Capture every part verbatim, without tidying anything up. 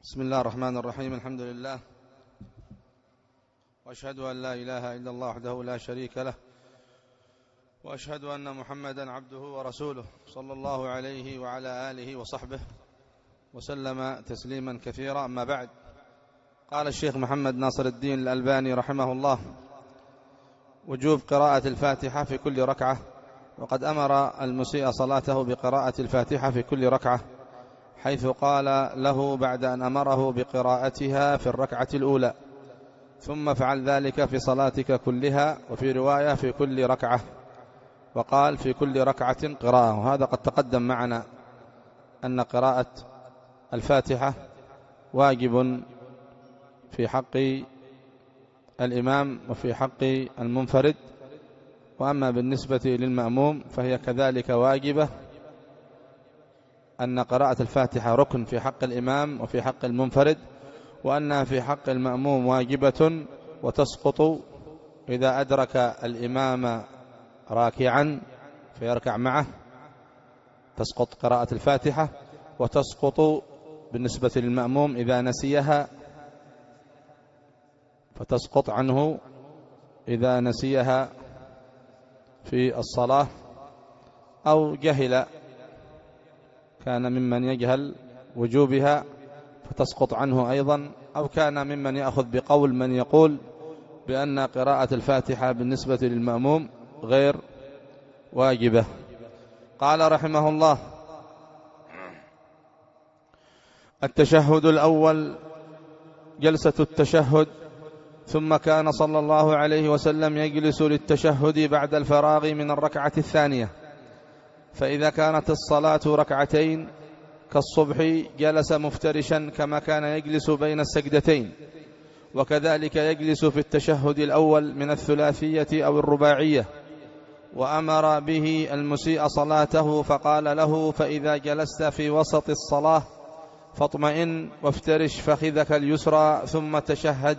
بسم الله الرحمن الرحيم. الحمد لله، وأشهد أن لا إله إلا الله وحده لا شريك له، وأشهد أن محمدا عبده ورسوله صلى الله عليه وعلى آله وصحبه وسلم تسليما كثيرا. أما بعد، قال الشيخ محمد ناصر الدين الألباني رحمه الله: وجوب قراءة الفاتحة في كل ركعة، وقد أمر المسيء صلاته بقراءة الفاتحة في كل ركعة، حيث قال له بعد أن أمره بقراءتها في الركعة الأولى: ثم فعل ذلك في صلاتك كلها، وفي رواية في كل ركعة، وقال في كل ركعة قراءة. وهذا قد تقدم معنا أن قراءة الفاتحة واجب في حق الإمام وفي حق المنفرد، وأما بالنسبة للمأموم فهي كذلك واجبة، أن قراءة الفاتحة ركن في حق الإمام وفي حق المنفرد، وأنها في حق المأموم واجبة وتسقط إذا أدرك الإمام راكعا فيركع معه، تسقط قراءة الفاتحة، وتسقط بالنسبة للمأموم إذا نسيها، فتسقط عنه إذا نسيها في الصلاة أو جهل، كان ممن يجهل وجوبها فتسقط عنه أيضا، أو كان ممن يأخذ بقول من يقول بأن قراءة الفاتحة بالنسبة للمأموم غير واجبة. قال رحمه الله: التشهد الأول جلسة التشهد. ثم كان صلى الله عليه وسلم يجلس للتشهد بعد الفراغ من الركعة الثانية، فإذا كانت الصلاة ركعتين كالصبح جلس مفترشا كما كان يجلس بين السجدتين، وكذلك يجلس في التشهد الأول من الثلاثية أو الرباعية. وأمر به المسيء صلاته فقال له: فإذا جلست في وسط الصلاة فاطمئن وافترش فخذك اليسرى ثم تشهد.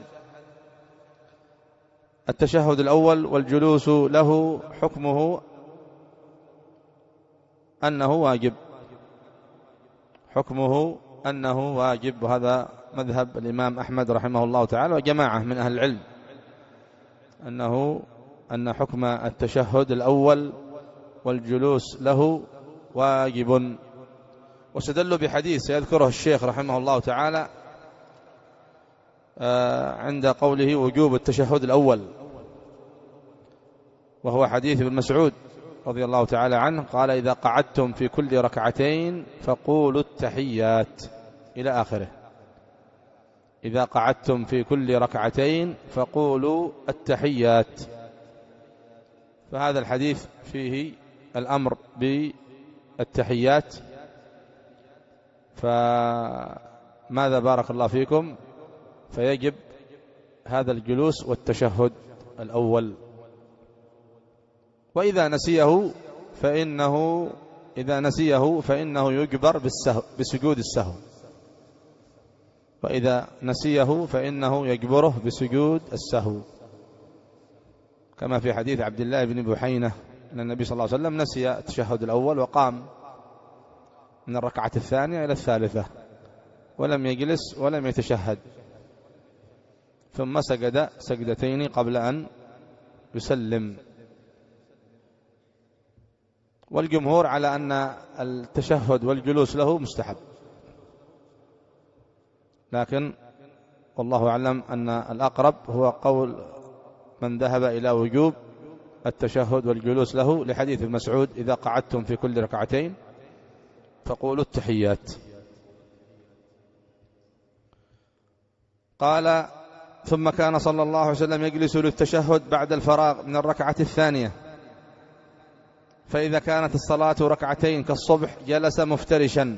التشهد الأول والجلوس له حكمه أنه واجب، حكمه أنه واجب، وهذا مذهب الإمام أحمد رحمه الله تعالى وجماعة من أهل العلم، أنه أن حكم التشهد الأول والجلوس له واجب. واستدلوا بحديث سيذكره الشيخ رحمه الله تعالى عند قوله وجوب التشهد الأول، وهو حديث ابن مسعود رضي الله تعالى عنه قال: إذا قعدتم في كل ركعتين فقولوا التحيات، إلى آخره. إذا قعدتم في كل ركعتين فقولوا التحيات. فهذا الحديث فيه الأمر بالتحيات، فماذا بارك الله فيكم؟ فيجب هذا الجلوس والتشهد الأول. وإذا نسيه فإنه إذا نسيه فإنه يجبر بالسهو بسجود السهو، وإذا نسيه فإنه يجبره بسجود السهو، كما في حديث عبد الله بن بحينة أن النبي صلى الله عليه وسلم نسي التشهد الأول وقام من الركعة الثانية إلى الثالثة ولم يجلس ولم يتشهد، ثم سجد سجدتين قبل أن يسلم. والجمهور على أن التشهد والجلوس له مستحب، لكن والله أعلم أن الأقرب هو قول من ذهب إلى وجوب التشهد والجلوس له لحديث المسعود: إذا قعدتم في كل ركعتين فقولوا التحيات. قال: ثم كان صلى الله عليه وسلم يجلس للتشهد بعد الفراغ من الركعة الثانية، فإذا كانت الصلاة ركعتين كالصبح جلس مفترشا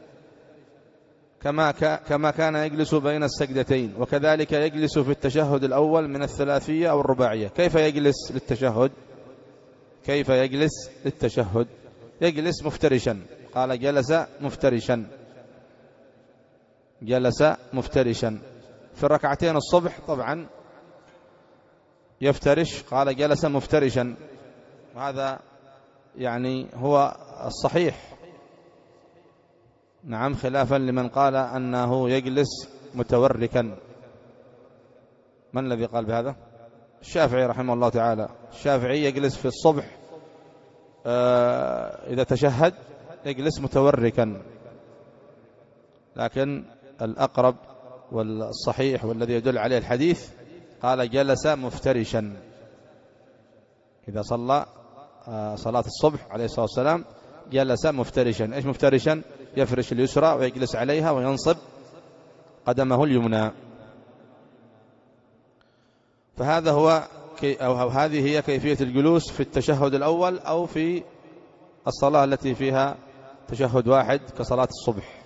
كما كما كان يجلس بين السجدتين، وكذلك يجلس في التشهد الأول من الثلاثية أو الرباعية. كيف يجلس للتشهد؟ كيف يجلس للتشهد؟ يجلس مفترشا، قال جلس مفترشا، جلس مفترشا. في الركعتين الصبح طبعا يفترش، قال جلس مفترشا، وهذا يعني هو الصحيح، نعم، خلافا لمن قال أنه يجلس متوركا. من الذي قال بهذا؟ الشافعي رحمه الله تعالى. الشافعي يجلس في الصبح إذا تشهد يجلس متوركا، لكن الأقرب والصحيح والذي يدل عليه الحديث قال جلس مفترشا. إذا صلى صلاة الصبح عليه الصلاة والسلام جلس مفترشا. إيش مفترشا؟ يفرش اليسرى ويجلس عليها وينصب قدمه اليمنى. فهذا هو أو هذه هي كيفية الجلوس في التشهد الأول أو في الصلاة التي فيها تشهد واحد كصلاة الصبح.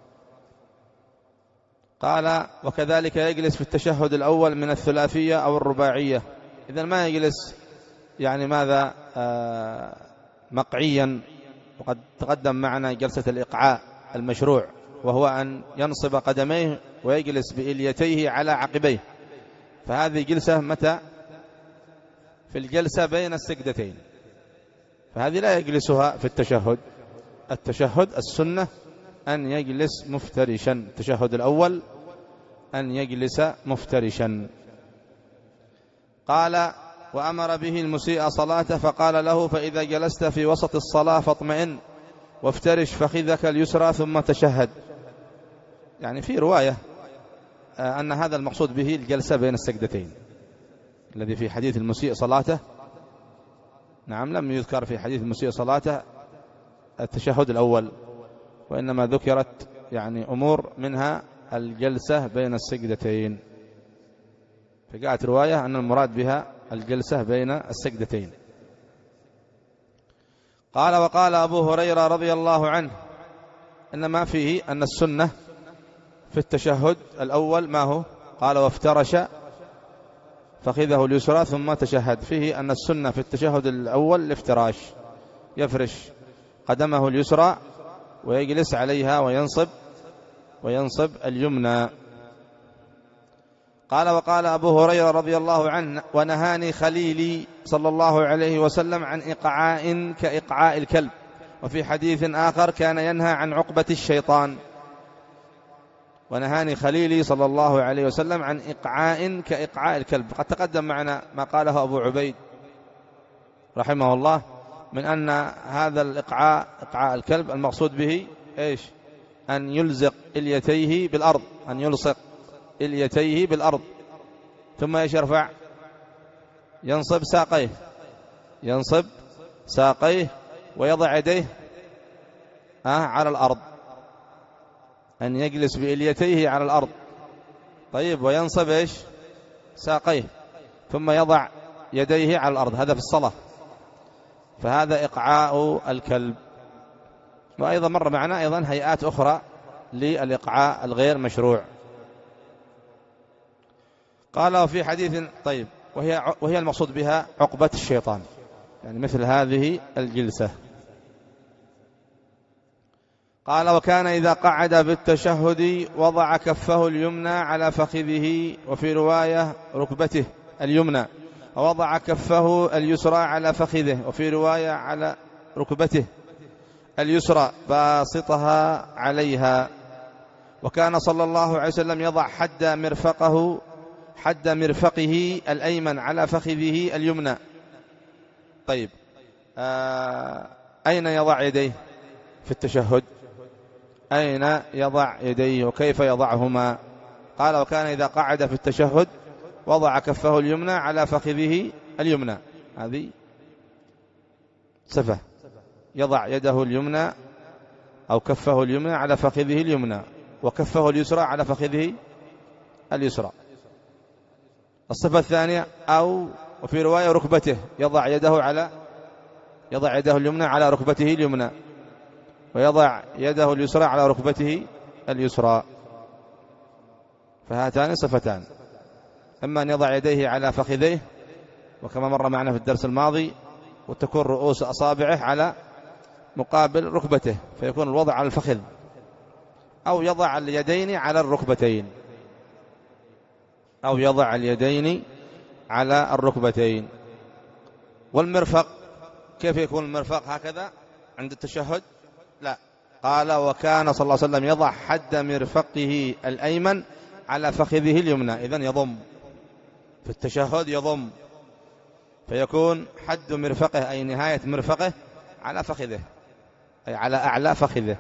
قال وكذلك يجلس في التشهد الأول من الثلاثية أو الرباعية. إذا ما يجلس يعني ماذا آه مقعيا. وقد تقدم معنا جلسة الإقعاء المشروع، وهو أن ينصب قدميه ويجلس بإليتيه على عقبيه. فهذه جلسة متى؟ في الجلسة بين السجدتين، فهذه لا يجلسها في التشهد. التشهد السنة أن يجلس مفترشا. التشهد الأول أن يجلس مفترشا. قال وأمر به المسيء صلاته فقال له فإذا جلست في وسط الصلاة فاطمئن وافترش فخذك اليسرى ثم تشهد. يعني في رواية أن هذا المقصود به الجلسة بين السجدتين، الذي في حديث المسيء صلاته. نعم، لم يذكر في حديث المسيء صلاته التشهد الأول، وإنما ذكرت يعني أمور منها الجلسة بين السجدتين. فقالت رواية أن المراد بها الجلسة بين السجدتين. قال وقال أبو هريرة رضي الله عنه إنما فيه أن السنة في التشهد الأول ما هو؟ قال وافترش فخذه اليسرى ثم تشهد. فيه أن السنة في التشهد الأول الافتراش، يفرش قدمه اليسرى ويجلس عليها وينصب وينصب اليمنى. قال وقال أبو هريرة رضي الله عنه ونهاني خليلي صلى الله عليه وسلم عن إقعاء كإقعاء الكلب. وفي حديث آخر كان ينهى عن عقبة الشيطان. ونهاني خليلي صلى الله عليه وسلم عن إقعاء كإقعاء الكلب. قد تقدم معنا ما قاله أبو عبيد رحمه الله من أن هذا الإقعاء إقعاء الكلب المقصود به إيش؟ أن يلزق إليتيه بالأرض، أن يلصق إليتيه بالأرض، ثم إيش يرفع؟ ينصب ساقيه، ينصب ساقيه ويضع يديه على الأرض. أن يجلس بإليتيه على الأرض، طيب، وينصب إيش؟ ساقيه، ثم يضع يديه على الأرض. هذا في الصلاة. فهذا إقعاء الكلب. وأيضا مر معنا أيضا هيئات أخرى للإقعاء الغير مشروع. قال وفي حديث طيب وهي, وهي المقصود بها عقبة الشيطان، يعني مثل هذه الجلسة. قال وكان إذا قعد بالتشهد وضع كفه اليمنى على فخذه، وفي رواية ركبته اليمنى، ووضع كفه اليسرى على فخذه، وفي رواية على ركبته اليسرى باسطها عليها. وكان صلى الله عليه وسلم يضع حد مرفقه حد مرفقه الأيمن على فخذه اليمنى. طيب آه أين يضع يديه في التشهد؟ أين يضع يديه وكيف يضعهما؟ قال وكان إذا قعد في التشهد وضع كفه اليمنى على فخذه اليمنى. هذه صفة، يضع يده اليمنى أو كفه اليمنى على فخذه اليمنى، وكفه اليسرى على فخذه اليسرى. الصفة الثانية أو وفي رواية ركبته، يضع يده على يضع يده اليمنى على ركبته اليمنى، ويضع يده اليسرى على ركبته اليسرى. فهاتان صفتان، إما أن يضع يديه على فخذيه وكما مر معنا في الدرس الماضي، وتكون رؤوس أصابعه على مقابل ركبته فيكون الوضع على الفخذ، أو يضع اليدين على الركبتين أو يضع اليدين على الركبتين. والمرفق كيف يكون المرفق؟ هكذا عند التشهد؟ لا، قال وكان صلى الله عليه وسلم يضع حد مرفقه الأيمن على فخذه اليمنى. إذن يضم في التشهد، يضم، فيكون حد مرفقه أي نهاية مرفقه على فخذه، أي على أعلى فخذه،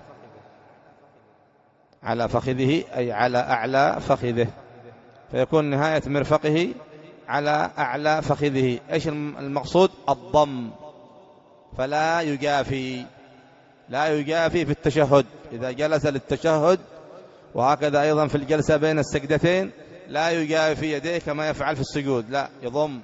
على فخذه أي على أعلى فخذه، فيكون نهاية مرفقه على أعلى فخذه. إيش المقصود؟ الضم، فلا يجافي، لا يجافي في التشهد. إذا جلس للتشهد وهكذا أيضا في الجلسة بين السجدتين لا يجافي يديه كما يفعل في السجود، لا، يضم.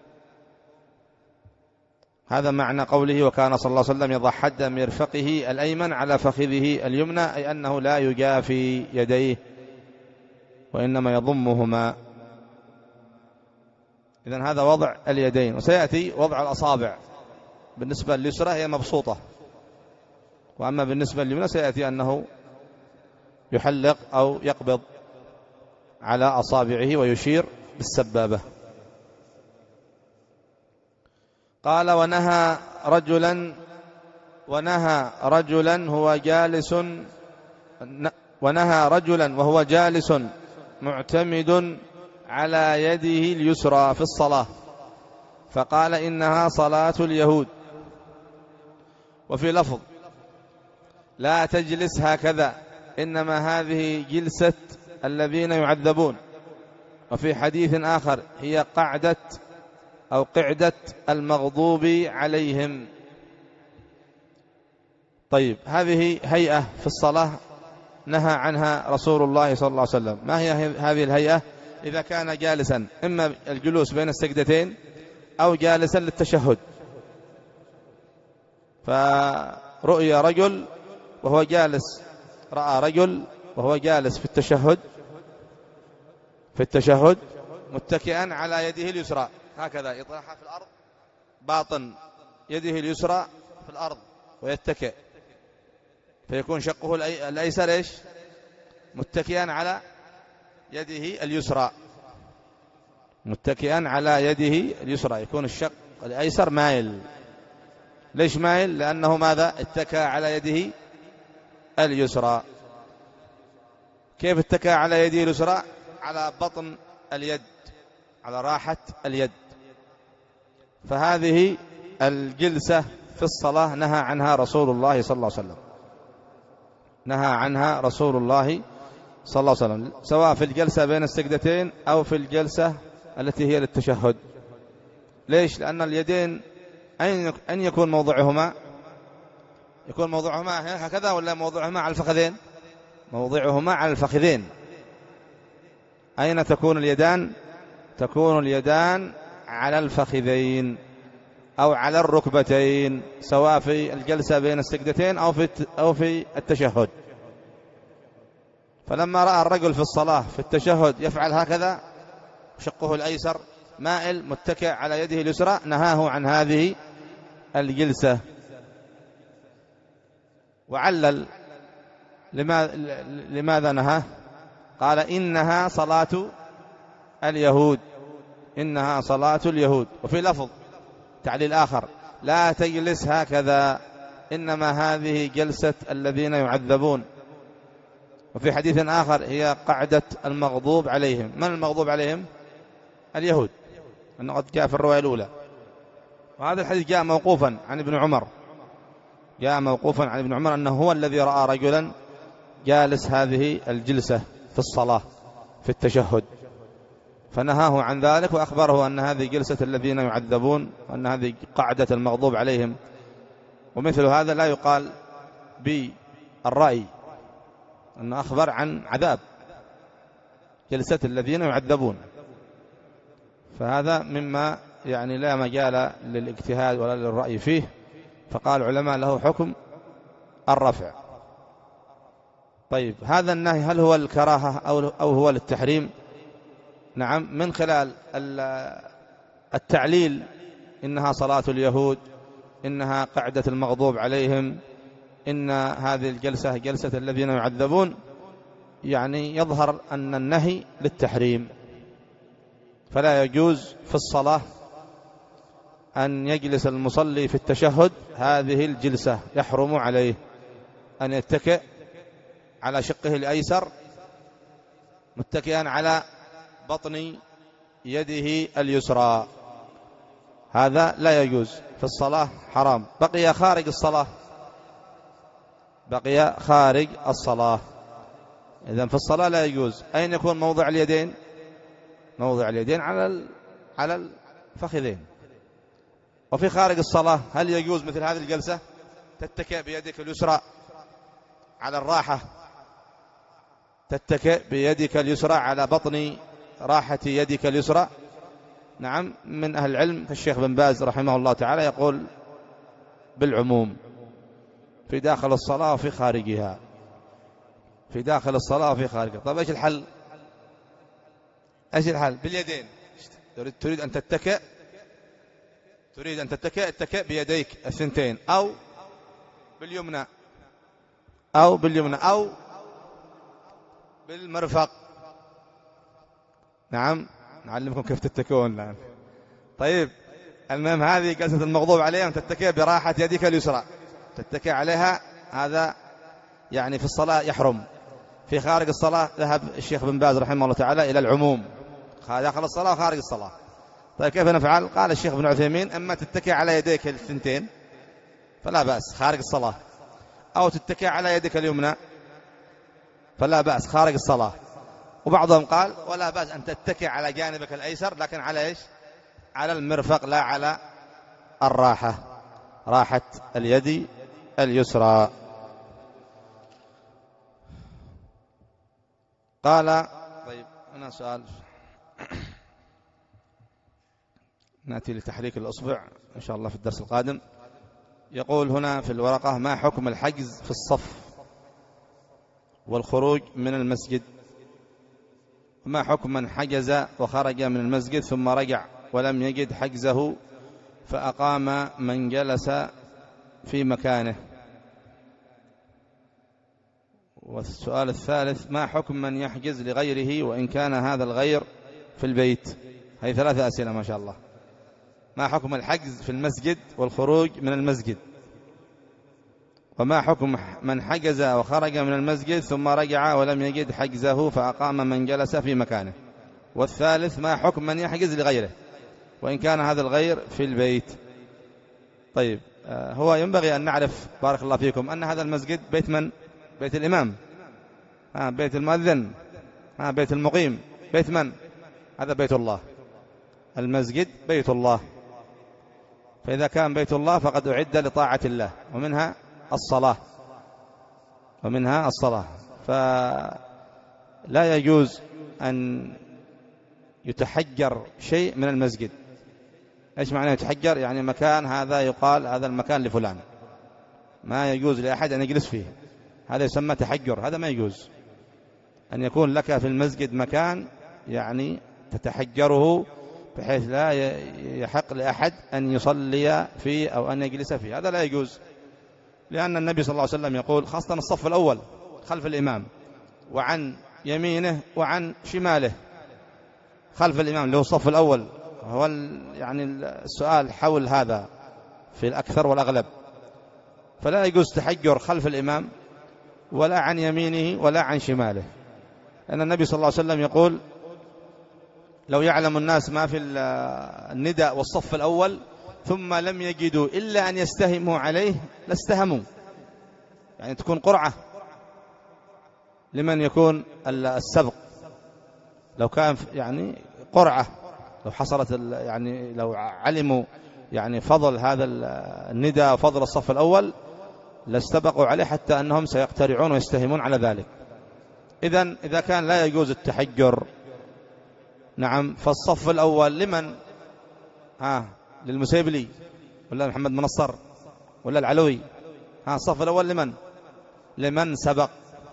هذا معنى قوله وكان صلى الله عليه وسلم يضع حد مرفقه الأيمن على فخذه اليمنى، أي أنه لا يجافي يديه وإنما يضمهما. إذن هذا وضع اليدين. وسيأتي وضع الأصابع. بالنسبة لليسرى هي مبسوطة، وأما بالنسبة لليمنى سيأتي أنه يحلق أو يقبض على أصابعه ويشير بالسبابة. قال ونهى رجلا ونهى رجلا هو جالس ونهى رجلا وهو جالس معتمد على يده اليسرى في الصلاة، فقال إنها صلاة اليهود. وفي لفظ لا تجلس هكذا، إنما هذه جلسة الذين يعذبون. وفي حديث آخر هي قعدة أو قعدة المغضوب عليهم. طيب، هذه هيئة في الصلاة نهى عنها رسول الله صلى الله عليه وسلم. ما هي هذه الهيئة؟ إذا كان جالسا، إما الجلوس بين السجدتين أو جالسا للتشهد، فرؤي رجل وهو جالس، رأى رجل وهو جالس في التشهد في التشهد متكئا على يده اليسرى، هكذا يطرحها في الأرض، باطن يده اليسرى في الأرض ويتكئ، فيكون شقه الأيسر إيش؟ متكئا على يده اليسرى، متكئا على يده اليسرى، يكون الشق الأيسر مايل. ليش مايل؟ لأنه ماذا؟ اتكى على يده اليسرى. كيف اتكى على يده اليسرى؟ على بطن اليد، على راحة اليد. فهذه الجلسة في الصلاة نهى عنها رسول الله صلى الله عليه وسلم، نهى عنها رسول الله صلى الله عليه وسلم، سواء في الجلسة بين السجدتين أو في الجلسة التي هي للتشهد. ليش؟ لأن اليدين أين يكون موضعهما؟ يكون موضعهما هكذا ولا موضعهما على الفخذين؟ موضعهما على الفخذين. أين تكون اليدان؟ تكون اليدان على الفخذين أو على الركبتين، سواء في الجلسة بين السجدتين أو في أو في التشهد. فلما رأى الرجل في الصلاة في التشهد يفعل هكذا، شقه الأيسر مائل متكئ على يده اليسرى، نهاه عن هذه الجلسة. وعلل لماذا نهاه؟ قال إنها صلاة اليهود، إنها صلاة اليهود. وفي لفظ تعليل آخر لا تجلس هكذا، إنما هذه جلسة الذين يعذبون. وفي حديث آخر هي قعدة المغضوب عليهم. من المغضوب عليهم؟ اليهود، أنه قد جاء في الرواية الأولى. وهذا الحديث جاء موقوفا عن ابن عمر، جاء موقوفا عن ابن عمر أنه هو الذي رأى رجلا جالس هذه الجلسة في الصلاة في التشهد، فنهاه عن ذلك وأخبره أن هذه جلسة الذين يعذبون، وأن هذه قعدة المغضوب عليهم. ومثل هذا لا يقال بالرأي، أنه أخبر عن عذاب جلسة الذين يعذبون، فهذا مما يعني لا مجال للاجتهاد ولا للرأي فيه. فقال العلماء له حكم الرفع. طيب، هذا النهي هل هو الكراهة أو هو للتحريم؟ نعم، من خلال التعليل إنها صلاة اليهود، إنها قعدة المغضوب عليهم، إن هذه الجلسة جلسة الذين يعذبون، يعني يظهر أن النهي للتحريم. فلا يجوز في الصلاة أن يجلس المصلي في التشهد هذه الجلسة، يحرم عليه. أن يتكئ على شقه الأيسر متكئا على بطن يده اليسرى، هذا لا يجوز في الصلاة، حرام. بقي خارج الصلاة، بقي خارج الصلاة. إذن في الصلاة لا يجوز. أين يكون موضع اليدين؟ موضع اليدين على على الفخذين. وفي خارج الصلاة هل يجوز مثل هذه الجلسة؟ تتكئ بيدك اليسرى على الراحة، تتكئ بيدك اليسرى على بطن راحة يدك اليسرى. نعم، من أهل العلم كالشيخ بن باز رحمه الله تعالى يقول بالعموم في داخل الصلاة وفي خارجها، في داخل الصلاة وفي خارجها. طيب ايش الحل؟ ايش الحل؟ باليدين. تريد أن تتكئ، تريد أن تتكئ، اتكئ بيديك الثنتين، أو باليمنى أو باليمنى أو بالمرفق. نعم، نعلمكم كيف تتكئون الآن. طيب المهم هذه جلسة المغضوب عليها، تتكئ براحة يدك اليسرى، تتكئ عليها، هذا يعني في الصلاة يحرم. في خارج الصلاة ذهب الشيخ بن باز رحمه الله تعالى إلى العموم، داخل الصلاة وخارج الصلاة. طيب كيف نفعل؟ قال الشيخ بن عثيمين أما تتكئ على يديك الثنتين فلا بأس خارج الصلاة، أو تتكئ على يدك اليمنى فلا بأس خارج الصلاة. وبعضهم قال ولا بأس أن تتكئ على جانبك الأيسر، لكن على إيش؟ على المرفق، لا على الراحة، راحة اليد اليسرى. قال طيب هنا سؤال نأتي لتحريك الأصبع إن شاء الله في الدرس القادم. يقول هنا في الورقة: ما حكم الحجز في الصف والخروج من المسجد؟ ما حكم من حجز وخرج من المسجد ثم رجع ولم يجد حجزه فأقام من جلس في مكانه؟ والسؤال الثالث: ما حكم من يحجز لغيره وإن كان هذا الغير في البيت؟ هذه ثلاثة أسئلة ما شاء الله. ما حكم الحجز في المسجد والخروج من المسجد؟ وما حكم من حجز وخرج من المسجد ثم رجع ولم يجد حجزه فأقام من جلس في مكانه؟ والثالث: ما حكم من يحجز لغيره وإن كان هذا الغير في البيت؟ طيب هو ينبغي أن نعرف بارك الله فيكم أن هذا المسجد بيت من؟ بيت الإمام، ها بيت المؤذن، ها بيت المقيم، بيت من؟ هذا بيت الله. المسجد بيت الله، فإذا كان بيت الله فقد أعد لطاعة الله، ومنها الصلاة، ومنها الصلاة. فلا يجوز أن يتحجر شيء من المسجد. إيش معنى يتحجر؟ يعني مكان هذا يقال هذا المكان لفلان، ما يجوز لأحد أن يجلس فيه، هذا يسمى تحجر. هذا ما يجوز أن يكون لك في المسجد مكان يعني تتحجره بحيث لا يحق لأحد أن يصلي فيه أو أن يجلس فيه، هذا لا يجوز. لأن النبي صلى الله عليه وسلم يقول خاصة الصف الأول خلف الإمام، وعن يمينه وعن شماله خلف الإمام اللي هو الصف الأول. هو يعني السؤال حول هذا في الأكثر والأغلب، فلا يجوز تحجر خلف الإمام ولا عن يمينه ولا عن شماله، لأن النبي صلى الله عليه وسلم يقول لو يعلم الناس ما في النداء والصف الأول ثم لم يجدوا إلا أن يستهموا عليه لاستهموا، يعني تكون قرعة لمن يكون السبق. لو كان يعني قرعة، لو حصلت يعني لو علموا يعني فضل هذا النداء وفضل الصف الأول لاستبقوا عليه حتى أنهم سيقترعون ويستهمون على ذلك. إذن إذا كان لا يجوز التحجر، نعم، فالصف الأول لمن؟ ها للمسيبلي ولا محمد منصر ولا العلوي؟ ها الصف الأول لمن؟ لمن سبق.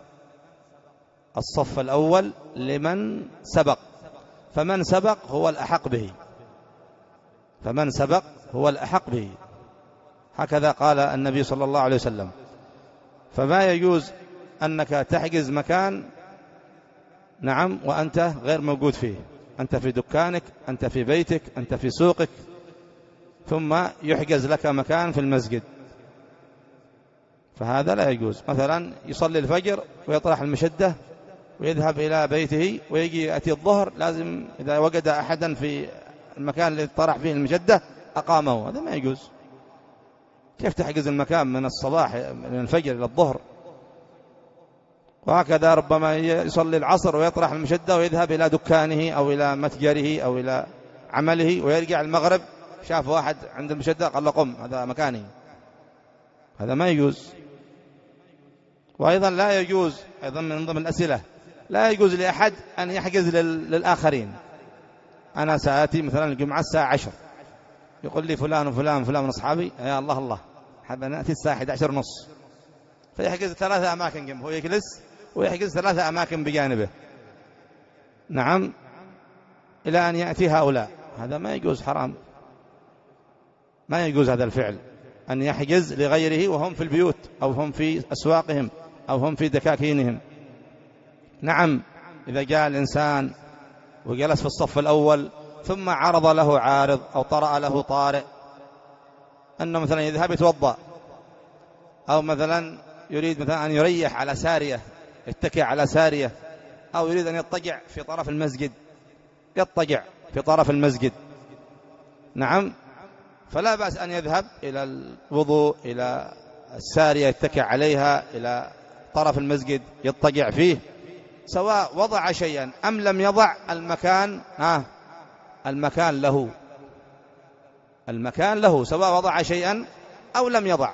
الصف الأول لمن سبق، فمن سبق هو الأحق به، فمن سبق هو الأحق به، هكذا قال النبي صلى الله عليه وسلم. فما يجوز أنك تحجز مكان، نعم، وأنت غير موجود فيه، أنت في دكانك، أنت في بيتك، أنت في سوقك، ثم يحجز لك مكان في المسجد، فهذا لا يجوز. مثلا يصلي الفجر ويطرح المشدة ويذهب إلى بيته ويجي يأتي الظهر، لازم إذا وجد أحدا في المكان الذي طرح فيه المشدة أقامه، هذا ما يجوز. كيف تحجز المكان من الصباح من الفجر إلى الظهر؟ وهكذا ربما يصلي العصر ويطرح المشدة ويذهب إلى دكانه أو إلى متجره أو إلى عمله، ويرجع المغرب شاف واحد عند المشدة قال له قم هذا مكاني، هذا ما يجوز. وأيضا لا يجوز، أيضا من ضمن الأسئلة، لا يجوز لأحد أن يحجز للآخرين. أنا سآتي مثلا الجمعة الساعة عشر، يقول لي فلان وفلان وفلان من أصحابي يا الله الله حابة نأتي الساعة أحد عشر ونص، فيحجز ثلاثة أماكن جنبه، هو يجلس ويحجز ثلاثة أماكن بجانبه، نعم، إلى أن يأتي هؤلاء. هذا ما يجوز، حرام، ما يجوز هذا الفعل، أن يحجز لغيره وهم في البيوت أو هم في أسواقهم أو هم في دكاكينهم. نعم، إذا جاء الإنسان وجلس في الصف الأول ثم عرض له عارض أو طرأ له طارئ أنه مثلا يذهب يتوضأ، أو مثلا يريد مثلا أن يريح على سارية، يتكئ على سارية، أو يريد أن يضطجع في طرف المسجد، يضطجع في طرف المسجد، نعم، فلا بأس أن يذهب إلى الوضوء، إلى السارية يتكئ عليها، إلى طرف المسجد يضطجع فيه، سواء وضع شيئا أم لم يضع، المكان آه المكان له، المكان له سواء وضع شيئا أو لم يضع،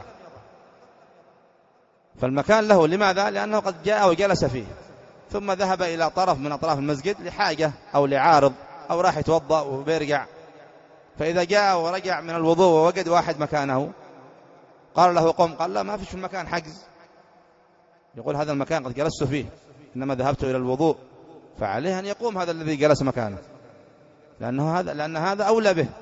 فالمكان له. لماذا؟ لأنه قد جاء وجلس فيه ثم ذهب إلى طرف من أطراف المسجد لحاجة أو لعارض أو راح يتوضأ وبيرجع، فإذا جاء ورجع من الوضوء ووجد واحد مكانه قال له قم، قال لا ما فيش في المكان حجز، يقول هذا المكان قد جلست فيه إنما ذهبت إلى الوضوء، فعليه أن يقوم هذا الذي جلس مكانه، لأنه هذا لأن هذا أولى به.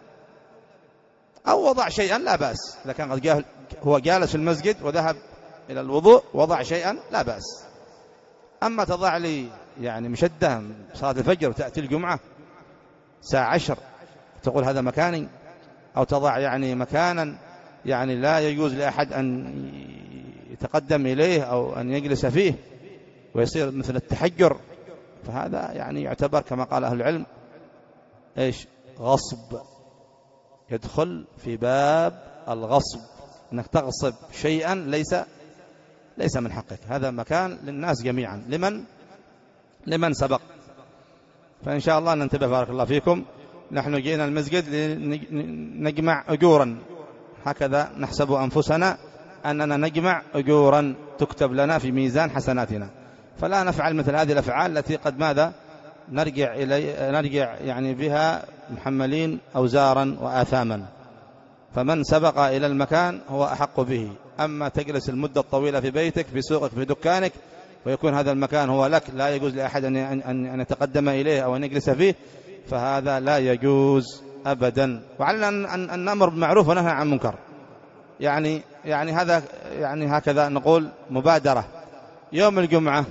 أو وضع شيئا لا بأس، إذا كان قد هو جالس في المسجد وذهب إلى الوضوء وضع شيئا لا بأس. أما تضع لي يعني مشدة صلاة الفجر وتأتي الجمعة ساعة عشر تقول هذا مكاني، أو تضع يعني مكانا يعني لا يجوز لأحد أن يتقدم إليه أو أن يجلس فيه ويصير مثل التحجر، فهذا يعني يعتبر كما قال أهل العلم إيش؟ غصب، يدخل في باب الغصب، أنك تغصب شيئا ليس ليس من حقك. هذا مكان للناس جميعا، لمن لمن سبق. فإن شاء الله ننتبه، بارك الله فيكم. نحن جئنا المسجد لنجمع أجورا، هكذا نحسب أنفسنا أننا نجمع أجورا تكتب لنا في ميزان حسناتنا، فلا نفعل مثل هذه الأفعال التي قد ماذا نرجع إلي نرجع يعني بها محملين أوزارا وآثاما. فمن سبق إلى المكان هو أحق به. أما تجلس المدة الطويلة في بيتك في سوقك في دكانك ويكون هذا المكان هو لك، لا يجوز لأحد أن أن يتقدم إليه أو أن يجلس فيه، فهذا لا يجوز أبدا. وعلنا أن أن نأمر بالمعروف وننهى عن المنكر. يعني يعني هذا يعني هكذا نقول مبادرة. يوم الجمعة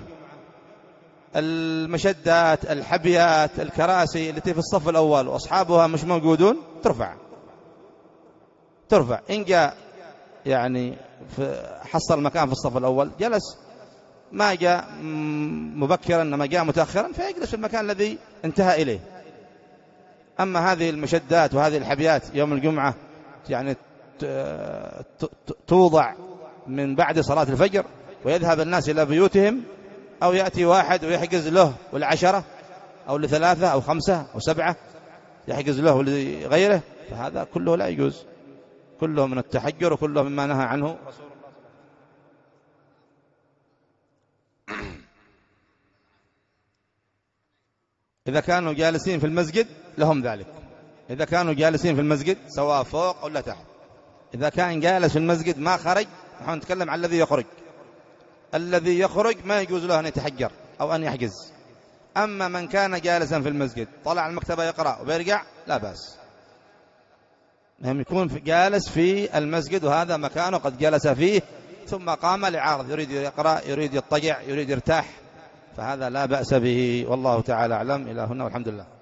المشدات، الحبيات، الكراسي التي في الصف الأول وأصحابها مش موجودون ترفع ترفع إن جاء يعني حصل مكان في الصف الأول جلس، ما جاء مبكرا إنما جاء متأخرا فيجلس في المكان الذي انتهى إليه. أما هذه المشدات وهذه الحبيات يوم الجمعة يعني توضع من بعد صلاة الفجر ويذهب الناس إلى بيوتهم، أو يأتي واحد ويحجز له والعشرة أو لثلاثة أو خمسة أو سبعة يحجز له ولغيره، فهذا كله لا يجوز، كله من التحجر وكله مما نهى عنه رسول الله. إذا كانوا جالسين في المسجد لهم ذلك، إذا كانوا جالسين في المسجد سواء فوق أو لا تحت. إذا كان جالس في المسجد ما خرج، نحن نتكلم عن الذي يخرج، الذي يخرج ما يجوز له أن يتحجر أو أن يحجز. أما من كان جالسا في المسجد طلع المكتبة يقرأ وبيرجع لا بأس، هم يكون جالس في المسجد وهذا مكانه قد جلس فيه ثم قام لعارض يريد يقرأ يريد يضطجع يريد يرتاح، فهذا لا بأس به، والله تعالى أعلم. إلى هنا والحمد لله.